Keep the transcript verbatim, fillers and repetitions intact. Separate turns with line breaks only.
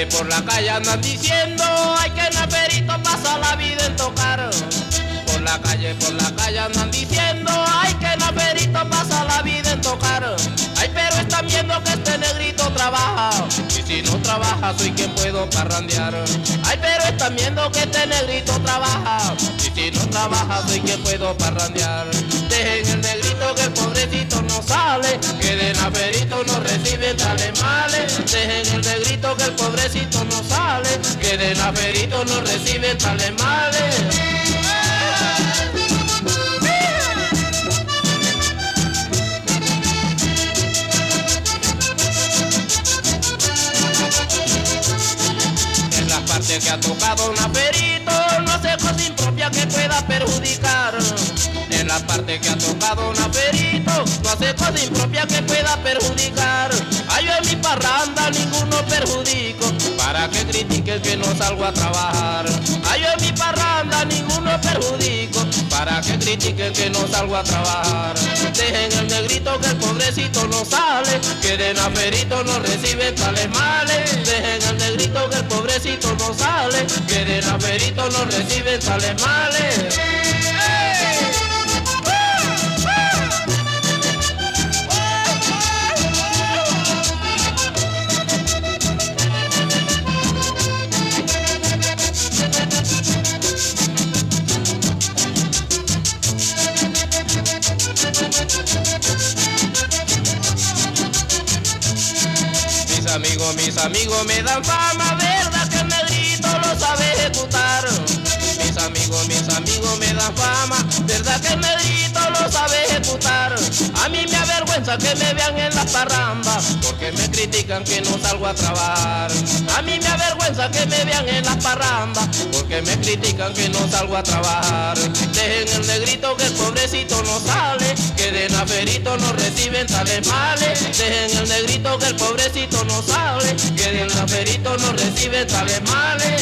calle, por la calle andan diciendo, ay que naperito pasa la vida en tocar. Por la calle, por la calle andan diciendo, ay que naperito pasa la vida en tocar. Ay, pero están viendo que este negrito trabaja, y si no trabaja soy quien puedo parrandear. Ay, pero están viendo que este negrito trabaja, y si no trabaja soy quien puedo parrandear. Dejen el negrito que el pobrecito no sale, que de naperito no reciben tales males. Dejen el negrito que el pobrecito no sale, que de naperito no reciben tales males. En la parte que ha tocado un naperito no hace cosa impropia que pueda perjudicar. En la parte que ha tocado un naperito no hace cosa impropia que pueda perjudicar. Ay, yo en mi parranda ninguno perjudico, para que critiquen que no salgo a trabajar. Ay, yo en mi parranda ninguno perjudico, para que critiquen que no salgo a trabajar. Dejen el negrito que el pobrecito no sale, que de naperito no recibe tales males. Dejen el negrito que el pobrecito no sale, que de naperito no recibe tales males. Mis amigos, mis amigos me dan fama, verdad que el negrito lo sabe ejecutar. Mis amigos, mis amigos me dan fama, verdad que el negrito lo sabe ejecutar. A mí me avergüenza que me vean en las parrambas, porque me critican que no salgo a trabajar. A mí me avergüenza que me vean en las parrambas, porque me critican que no salgo a trabajar. Dejen el negrito que el pobrecito no sale, que de naperito no reciben tales males. Dejen el negrito que el pobrecito no sale, que de naperito no reciben tales males.